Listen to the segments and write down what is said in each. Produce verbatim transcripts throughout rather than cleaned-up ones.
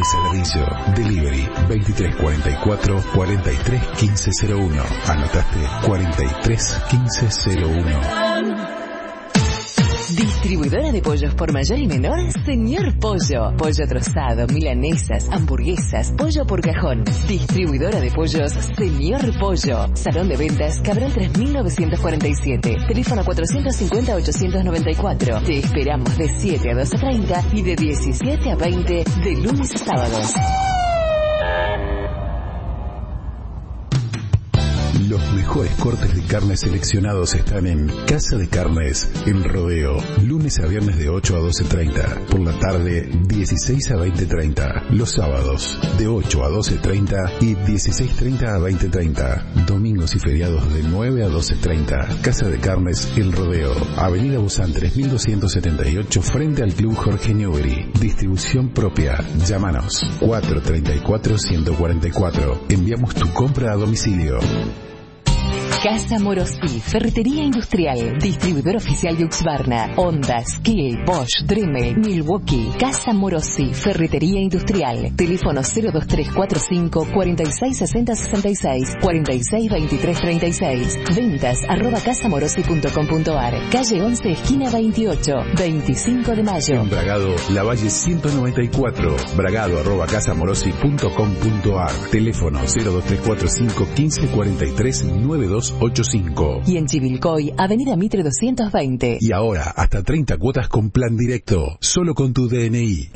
Saladillo. Delivery veintitrés cuarenta y cuatro, cuarenta y tres quince cero uno. ¿Anotaste? cuarenta y tres quince cero uno. Distribuidora de pollos por mayor y menor, Señor Pollo. Pollo trozado, milanesas, hamburguesas, pollo por cajón. Distribuidora de pollos, Señor Pollo. Salón de ventas, Cabral tres mil novecientos cuarenta y siete. Teléfono cuatrocientos cincuenta, ochocientos noventa y cuatro. Te esperamos de siete a doce treinta y de diecisiete a veinte de lunes a sábados. Los mejores cortes de carne seleccionados están en Casa de Carnes, en Rodeo. Lunes a viernes de ocho a doce treinta. Por la tarde, dieciséis a veinte treinta. Los sábados, de ocho a doce treinta y dieciséis treinta a veinte treinta. Domingos y feriados de nueve a doce treinta. Casa de Carnes, El Rodeo. Avenida Buzán tres mil doscientos setenta y ocho, frente al Club Jorge Newbery. Distribución propia. Llámanos. cuatro treinta y cuatro, ciento cuarenta y cuatro. Enviamos tu compra a domicilio. Casa Morosi, ferretería industrial, distribuidor oficial de Husqvarna, Honda, Skil, Bosch, Dremel, Milwaukee. Casa Morosi, ferretería industrial. Teléfono cero dos tres cuatro cinco, cuarenta y seis sesenta sesenta y seis, cuarenta y seis veintitrés treinta y seis. Ventas arroba casamorosi punto com punto ar. Calle once, esquina veintiocho, veinticinco de mayo. En Bragado, La Valle ciento noventa y cuatro. Bragado arroba casamorosi punto com punto ar. Teléfono cero dos tres cuatro cinco, quince cuarenta y tres, noventa y dos ochenta y cinco. Y en Chivilcoy, Avenida Mitre doscientos veinte. Y ahora, hasta treinta cuotas con plan directo, solo con tu D N I.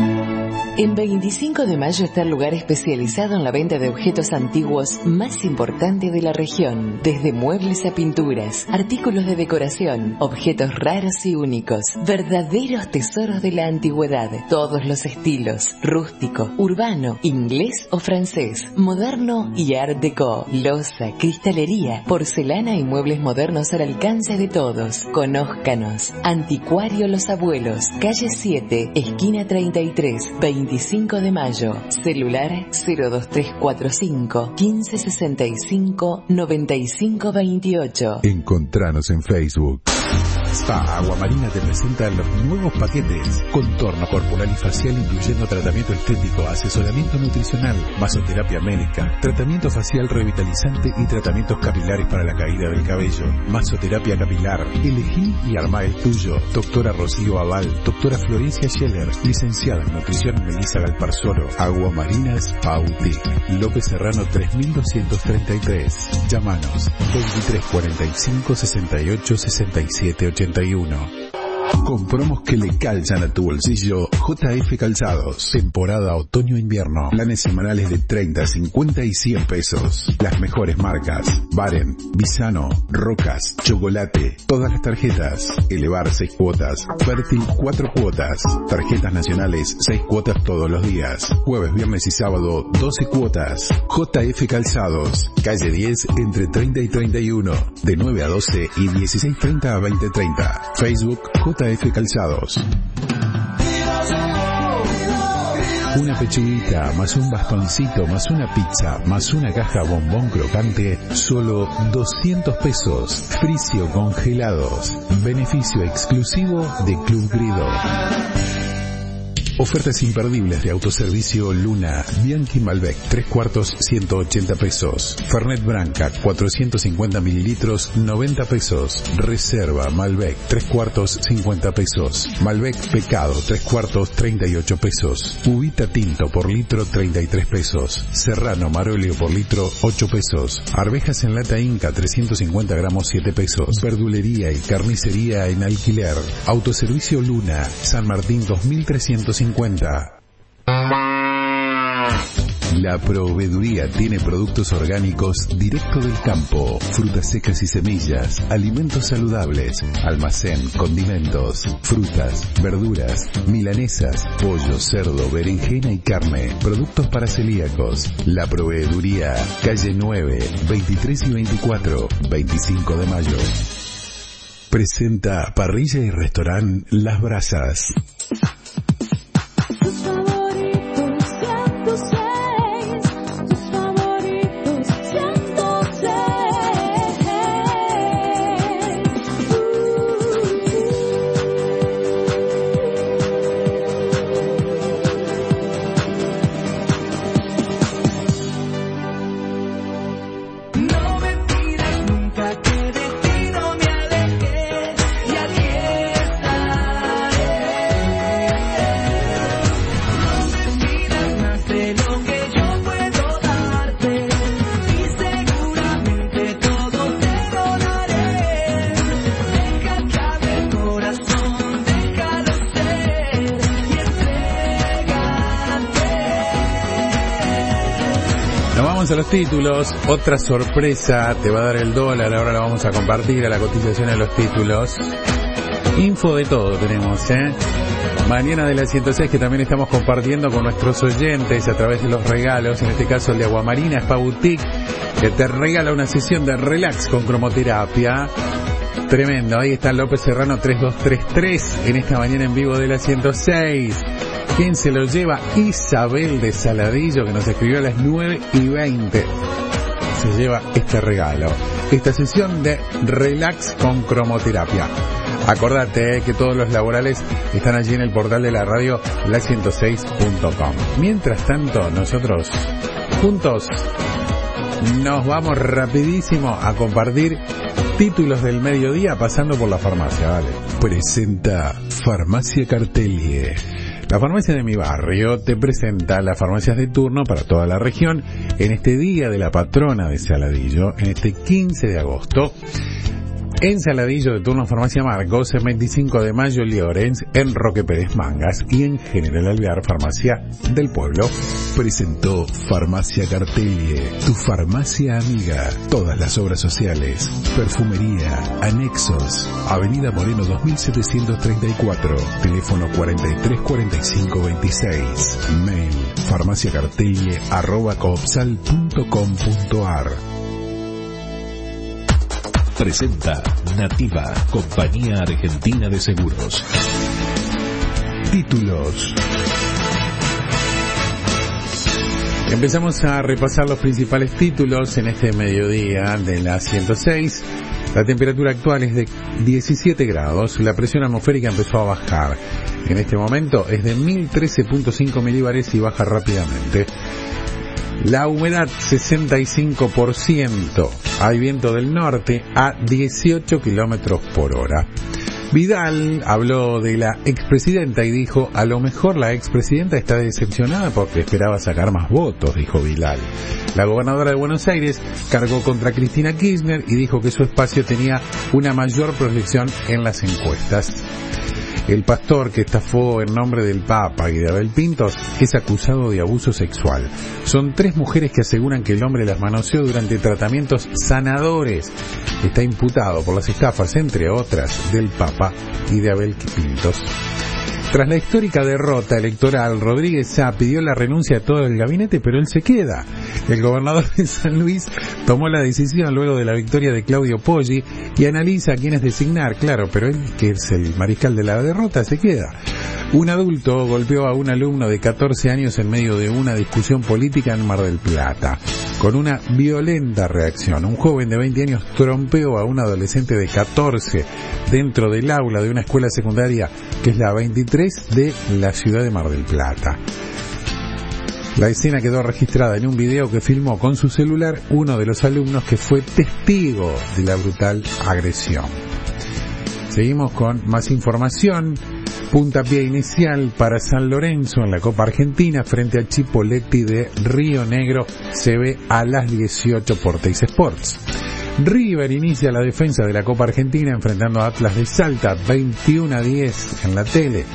En veinticinco de mayo está el lugar especializado en la venta de objetos antiguos más importante de la región. Desde muebles a pinturas, artículos de decoración, objetos raros y únicos. Verdaderos tesoros de la antigüedad. Todos los estilos. Rústico, urbano, inglés o francés. Moderno y art déco. Loza, cristalería, porcelana y muebles modernos al alcance de todos. Conózcanos. Anticuario Los Abuelos. Calle siete, esquina treinta y tres, veinticinco de mayo. Celular cero dos tres cuatro cinco, quince sesenta y cinco, noventa y cinco veintiocho. Encontranos en Facebook. Spa Agua Marina te presenta los nuevos paquetes. Contorno corporal y facial incluyendo tratamiento estético, asesoramiento nutricional, masoterapia médica, tratamiento facial revitalizante y tratamientos capilares para la caída del cabello. Masoterapia capilar. Elegí y armá el tuyo. Doctora Rocío Aval, doctora Florencia Scheller, licenciada en nutrición Melissa Galparzoro. Agua Marina Spa Boutique. López Serrano tres mil doscientos treinta y tres. Llámanos veintitrés cuarenta y cinco, sesenta y ocho, sesenta y siete ochenta y uno. Con promos que le calzan a tu bolsillo, J F Calzados. Temporada otoño-invierno. Planes semanales de treinta, cincuenta y cien pesos. Las mejores marcas. Baren, Bisano, Rocas, Chocolate. Todas las tarjetas. Elevar seis cuotas. Fértil cuatro cuotas. Tarjetas nacionales seis cuotas todos los días. Jueves, viernes y sábado doce cuotas. J F Calzados. Calle diez entre treinta y treinta y uno. De nueve a doce y dieciséis treinta a veinte treinta. Facebook J F Calzados. Una pechuguita, más un bastoncito, más una pizza, más una caja bombón crocante, solo doscientos pesos. Fricio Congelados. Beneficio exclusivo de Club Grido. Ofertas imperdibles de autoservicio Luna. Bianchi Malbec, tres cuartos, ciento ochenta pesos. Fernet Branca, cuatrocientos cincuenta mililitros, noventa pesos. Reserva Malbec, tres cuartos, cincuenta pesos. Malbec Pecado, tres cuartos, treinta y ocho pesos. Uvita Tinto por litro, treinta y tres pesos. Serrano Marolio por litro, ocho pesos. Arvejas en lata Inca, trescientos cincuenta gramos, siete pesos. Verdulería y carnicería en alquiler. Autoservicio Luna, San Martín dos mil trescientos cincuenta. La proveeduría tiene productos orgánicos directo del campo, frutas secas y semillas, alimentos saludables, almacén, condimentos, frutas, verduras, milanesas, pollo, cerdo, berenjena y carne, productos para celíacos. La proveeduría, calle nueve, veintitrés y veinticuatro, veinticinco de mayo. Presenta Parrilla y Restaurant Las Brasas. Vamos a los títulos. Otra sorpresa te va a dar el dólar. Ahora la vamos a compartir a la cotización de los títulos. Info de todo tenemos, ¿eh? Mañana de la ciento seis, que también estamos compartiendo con nuestros oyentes a través de los regalos. En este caso el de Aguamarina Spa Boutique, que te regala una sesión de relax con cromoterapia. Tremendo. Ahí está López Serrano tres dos tres tres en esta mañana en vivo de la ciento seis. ¿Quién se lo lleva? Isabel de Saladillo, que nos escribió a las nueve y veinte. Se lleva este regalo, esta sesión de relax con cromoterapia. Acordate eh, que todos los laborales están allí en el portal de la radio, la ciento seis punto com. Mientras tanto, nosotros juntos nos vamos rapidísimo a compartir títulos del mediodía pasando por la farmacia, ¿vale? Presenta Farmacia Cartelie. La farmacia de mi barrio te presenta las farmacias de turno para toda la región en este día de la patrona de Saladillo, en este quince de agosto. En Saladillo de turno Farmacia Marcos, en veinticinco de mayo Llorens, en Roque Pérez Mangas y en General Alvear Farmacia del Pueblo. Presentó Farmacia Cartelie, tu farmacia amiga. Todas las obras sociales, perfumería, anexos. Avenida Moreno dos mil setecientos treinta y cuatro, teléfono cuarenta y tres cuarenta y cinco veintiséis. Mail farmaciacartelie arroba coopsal punto com punto ar. Presenta Nativa, Compañía Argentina de Seguros. Títulos. Empezamos a repasar los principales títulos en este mediodía de la ciento seis. La temperatura actual es de diecisiete grados, la presión atmosférica empezó a bajar. En este momento es de mil trece punto cinco milíbares y baja rápidamente. La humedad sesenta y cinco por ciento, hay viento del norte a dieciocho kilómetros por hora. Vidal habló de la expresidenta y dijo, a lo mejor la expresidenta está decepcionada porque esperaba sacar más votos, dijo Vidal. La gobernadora de Buenos Aires cargó contra Cristina Kirchner y dijo que su espacio tenía una mayor proyección en las encuestas. El pastor que estafó en nombre del Papa y de Abel Pintos es acusado de abuso sexual. Son tres mujeres que aseguran que el hombre las manoseó durante tratamientos sanadores. Está imputado por las estafas, entre otras, del Papa y de Abel Pintos. Tras la histórica derrota electoral, Rodríguez Sá pidió la renuncia de todo el gabinete, pero él se queda. El gobernador de San Luis tomó la decisión luego de la victoria de Claudio Poggi y analiza a quiénes designar, claro, pero él, que es el mariscal de la derrota, se queda. Un adulto golpeó a un alumno de catorce años en medio de una discusión política en Mar del Plata. Con una violenta reacción, un joven de veinte años trompeó a un adolescente de catorce dentro del aula de una escuela secundaria que es la veintitrés de la ciudad de Mar del Plata. La escena quedó registrada en un video que filmó con su celular uno de los alumnos que fue testigo de la brutal agresión. Seguimos con más información. Puntapié inicial para San Lorenzo en la Copa Argentina frente a Chipolletti de Río Negro se ve a las dieciocho por Teis Sports. River inicia la defensa de la Copa Argentina enfrentando a Atlas de Salta veintiuno a diez en la tele.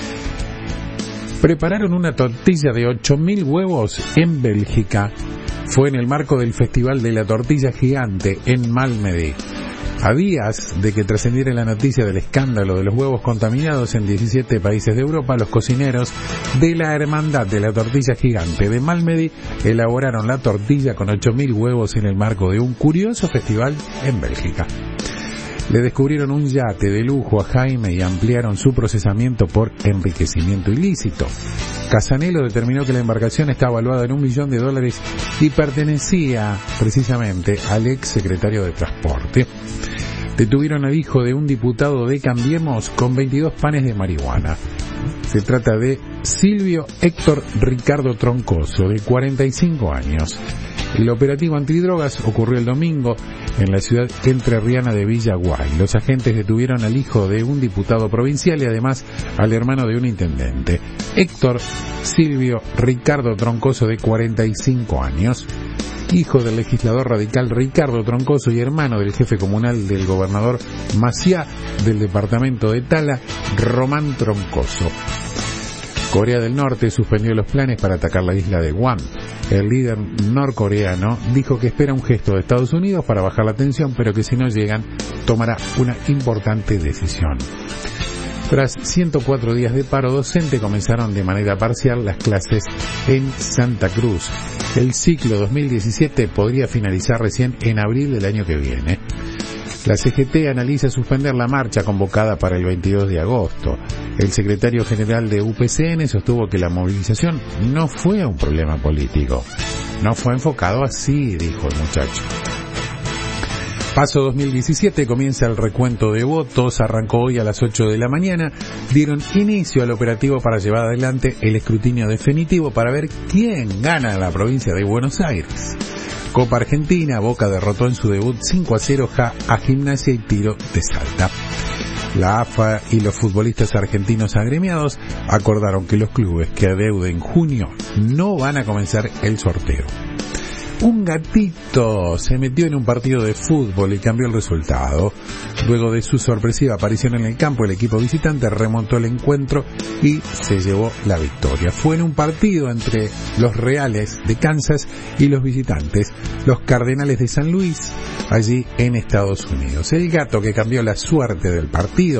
Prepararon una tortilla de ocho mil huevos en Bélgica. Fue en el marco del Festival de la Tortilla Gigante en Malmedy. A días de que trascendiera la noticia del escándalo de los huevos contaminados en diecisiete países de Europa, los cocineros de la Hermandad de la Tortilla Gigante de Malmedy elaboraron la tortilla con ocho mil huevos en el marco de un curioso festival en Bélgica. Le descubrieron un yate de lujo a Jaime y ampliaron su procesamiento por enriquecimiento ilícito. Casanelo determinó que la embarcación está evaluada en un millón de dólares y pertenecía precisamente al ex secretario de Transporte. Detuvieron al hijo de un diputado de Cambiemos con veintidós panes de marihuana. Se trata de Silvio Héctor Ricardo Troncoso, de cuarenta y cinco años. El operativo antidrogas ocurrió el domingo en la ciudad entrerriana de Villaguay. Los agentes detuvieron al hijo de un diputado provincial y además al hermano de un intendente. Héctor Silvio Ricardo Troncoso, de cuarenta y cinco años, hijo del legislador radical Ricardo Troncoso y hermano del jefe comunal del gobernador Maciá del departamento de Tala, Román Troncoso. Corea del Norte suspendió los planes para atacar la isla de Guam. El líder norcoreano dijo que espera un gesto de Estados Unidos para bajar la tensión, pero que si no llegan, tomará una importante decisión. Tras ciento cuatro días de paro docente, comenzaron de manera parcial las clases en Santa Cruz. El ciclo dos mil diecisiete podría finalizar recién en abril del año que viene. La C G T analiza suspender la marcha convocada para el veintidós de agosto. El secretario general de U P C N sostuvo que la movilización no fue un problema político. No fue enfocado así, dijo el muchacho. Paso dos mil diecisiete, comienza el recuento de votos, arrancó hoy a las ocho de la mañana, dieron inicio al operativo para llevar adelante el escrutinio definitivo para ver quién gana en la provincia de Buenos Aires. Copa Argentina, Boca derrotó en su debut cinco a cero a Gimnasia y Tiro de Salta. La A F A y los futbolistas argentinos agremiados acordaron que los clubes que adeuden en junio no van a comenzar el sorteo. Un gatito se metió en un partido de fútbol y cambió el resultado. Luego de su sorpresiva aparición en el campo, el equipo visitante remontó el encuentro y se llevó la victoria. Fue en un partido entre los Reales de Kansas y los visitantes, los Cardenales de San Luis, allí en Estados Unidos. El gato que cambió la suerte del partido.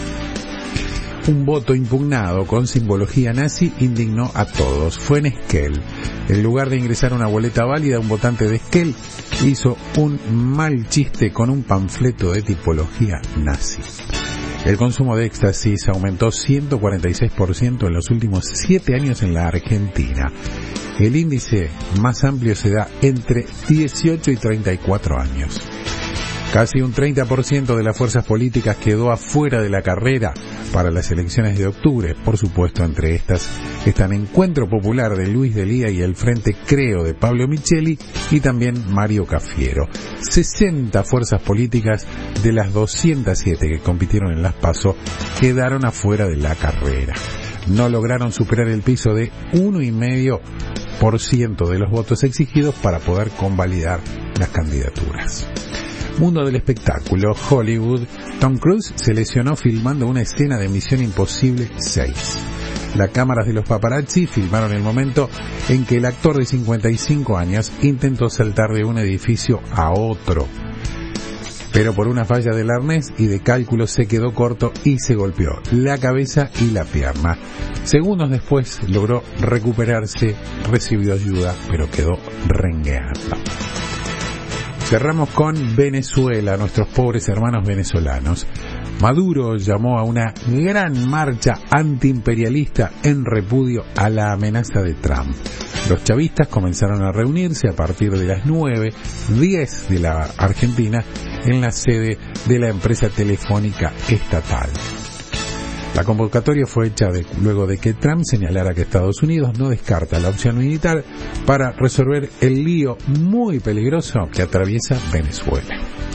Un voto impugnado con simbología nazi indignó a todos. Fue en Esquel. En lugar de ingresar una boleta válida, un votante de Esquel hizo un mal chiste con un panfleto de tipología nazi. El consumo de éxtasis aumentó ciento cuarenta y seis por ciento en los últimos siete años en la Argentina. El índice más amplio se da entre dieciocho y treinta y cuatro años. Casi un treinta por ciento de las fuerzas políticas quedó afuera de la carrera para las elecciones de octubre. Por supuesto, entre estas están Encuentro Popular de Luis Delía y el Frente Creo de Pablo Micheli y también Mario Cafiero. sesenta fuerzas políticas de las doscientas siete que compitieron en las PASO quedaron afuera de la carrera. No lograron superar el piso de uno coma cinco por ciento de los votos exigidos para poder convalidar las candidaturas. Mundo del espectáculo, Hollywood. Tom Cruise se lesionó filmando una escena de Misión Imposible seis. Las cámaras de los paparazzi filmaron el momento en que el actor de cincuenta y cinco años intentó saltar de un edificio a otro, pero por una falla del arnés y de cálculo se quedó corto y se golpeó la cabeza y la pierna. Segundos después logró recuperarse, recibió ayuda, pero quedó rengueando. Cerramos con Venezuela, nuestros pobres hermanos venezolanos. Maduro llamó a una gran marcha antiimperialista en repudio a la amenaza de Trump. Los chavistas comenzaron a reunirse a partir de las nueve, diez de la Argentina, en la sede de la empresa telefónica estatal. La convocatoria fue hecha de, luego de que Trump señalara que Estados Unidos no descarta la opción militar para resolver el lío muy peligroso que atraviesa Venezuela.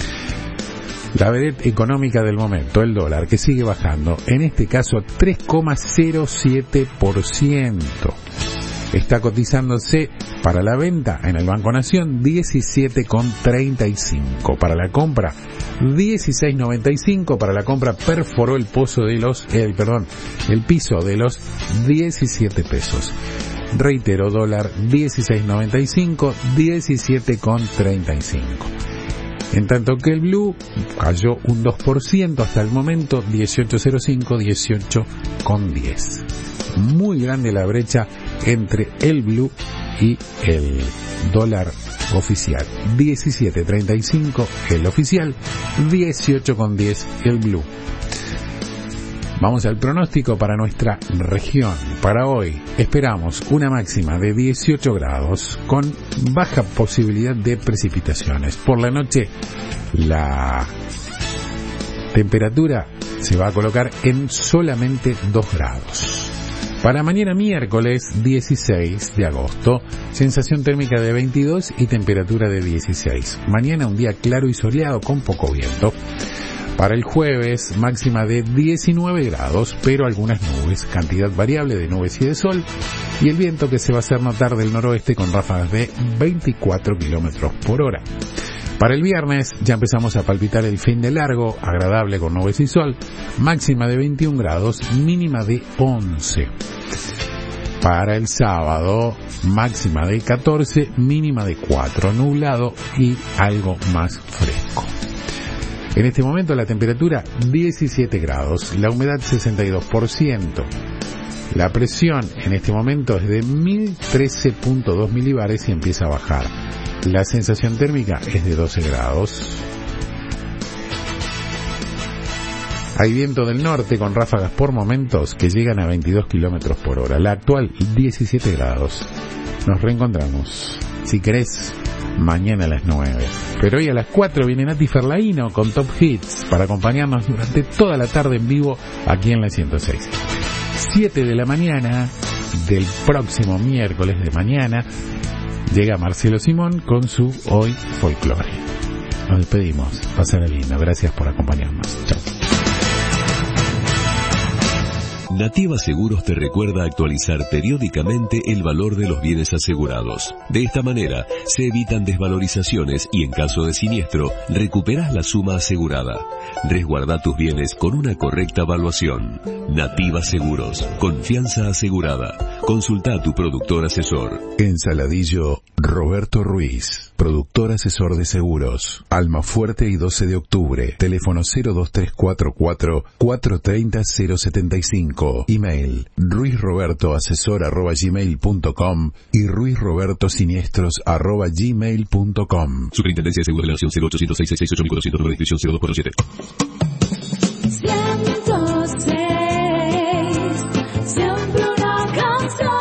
La vedette económica del momento, el dólar, que sigue bajando, en este caso tres coma cero siete por ciento. Está cotizándose para la venta en el Banco Nación diecisiete coma treinta y cinco. Para la compra dieciséis coma noventa y cinco. Para la compra perforó el pozo de los, el perdón, el piso de los diecisiete pesos. Reitero, dólar dieciséis coma noventa y cinco, diecisiete coma treinta y cinco. En tanto que el blue cayó un dos por ciento hasta el momento, dieciocho coma cero cinco, dieciocho coma diez. Muy grande la brecha entre el blue y el dólar oficial. diecisiete coma treinta y cinco el oficial, dieciocho coma diez el blue. Vamos al pronóstico para nuestra región. Para hoy esperamos una máxima de dieciocho grados con baja posibilidad de precipitaciones. Por la noche la temperatura se va a colocar en solamente dos grados. Para mañana miércoles dieciséis de agosto, sensación térmica de veintidós y temperatura de dieciséis. Mañana un día claro y soleado con poco viento. Para el jueves, máxima de diecinueve grados, pero algunas nubes, cantidad variable de nubes y de sol, y el viento que se va a hacer notar del noroeste con ráfagas de veinticuatro kilómetros por hora. Para el viernes ya empezamos a palpitar el fin de largo, agradable con nubes y sol, máxima de veintiún grados, mínima de once. Para el sábado, máxima de catorce, mínima de cuatro, nublado y algo más fresco. En este momento la temperatura diecisiete grados, la humedad sesenta y dos por ciento. La presión en este momento es de mil trece punto dos milibares y empieza a bajar. La sensación térmica es de doce grados. Hay viento del norte con ráfagas por momentos que llegan a veintidós kilómetros por hora. La actual diecisiete grados. Nos reencontramos, si querés, mañana a las nueve. Pero hoy a las cuatro viene Nati Ferlaino con Top Hits para acompañarnos durante toda la tarde en vivo aquí en la ciento seis. siete de la mañana del próximo miércoles de mañana llega Marcelo Simón con su Hoy Folclore. Nos despedimos. Pasará lindo. Gracias por acompañarnos. Chao. Nativa Seguros te recuerda actualizar periódicamente el valor de los bienes asegurados. De esta manera, se evitan desvalorizaciones y en caso de siniestro, recuperás la suma asegurada. Resguarda tus bienes con una correcta evaluación. Nativa Seguros, confianza asegurada. Consulta a tu productor asesor. En Saladillo, Roberto Ruiz, productor asesor de seguros. Almafuerte y doce de octubre. Teléfono cero dos tres cuatro cuatro, cuatro tres cero, cero siete cinco. Email ruizrobertoasesor arroba gmail punto com y ruizrobertosiniestros arroba gmail punto com. Superintendencia de Seguros de la Nación cero ochocientos seis seis ocho mil cuatrocientos, número de inscripción cero dos cuatro siete. ciento seis, siempre una canción.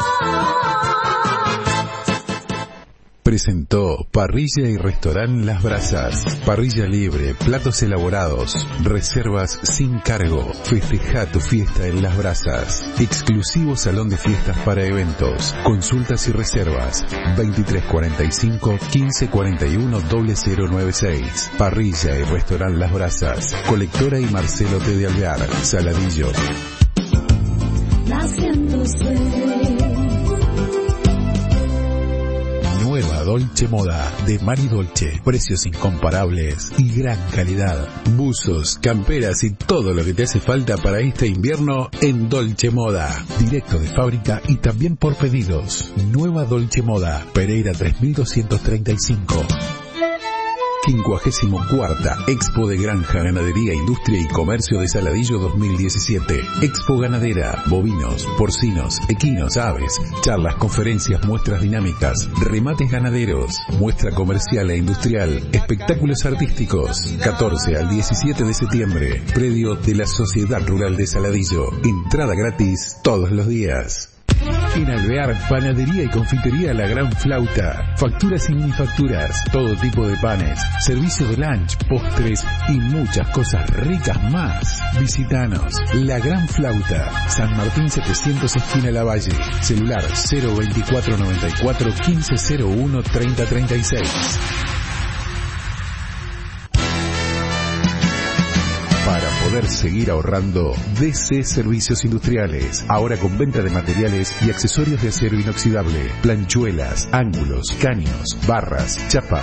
Presentó Parrilla y Restaurant Las Brasas. Parrilla libre, platos elaborados, reservas sin cargo. Festeja tu fiesta en Las Brasas. Exclusivo salón de fiestas para eventos. Consultas y reservas veintitrés cuarenta y cinco, quince cuarenta y uno, cero cero nueve seis. Parrilla y Restaurant Las Brasas. Colectora y Marcelo T. de Alvear, Saladillo. La ciento seis. Nueva Dolce Moda de Mari Dolce. Precios incomparables y gran calidad. Buzos, camperas y todo lo que te hace falta para este invierno en Dolce Moda. Directo de fábrica y también por pedidos. Nueva Dolce Moda, Pereira tres mil doscientos treinta y cinco. quincuagésimo cuarta Expo de Granja, Ganadería, Industria y Comercio de Saladillo dos mil diecisiete. Expo ganadera, bovinos, porcinos, equinos, aves, charlas, conferencias, muestras dinámicas, remates ganaderos, muestra comercial e industrial, espectáculos artísticos. catorce al diecisiete de septiembre, predio de la Sociedad Rural de Saladillo. Entrada gratis todos los días. En Alvear, panadería y confitería La Gran Flauta. Facturas y minifacturas, todo tipo de panes, servicio de lunch, postres y muchas cosas ricas más. Visítanos. La Gran Flauta, San Martín setecientos, esquina Lavalle. Celular cero veinticuatro noventa y cuatro, quince cero uno, treinta treinta y seis. Para poder seguir ahorrando, D C Servicios Industriales. Ahora con venta de materiales y accesorios de acero inoxidable. Planchuelas, ángulos, caños, barras, chapas.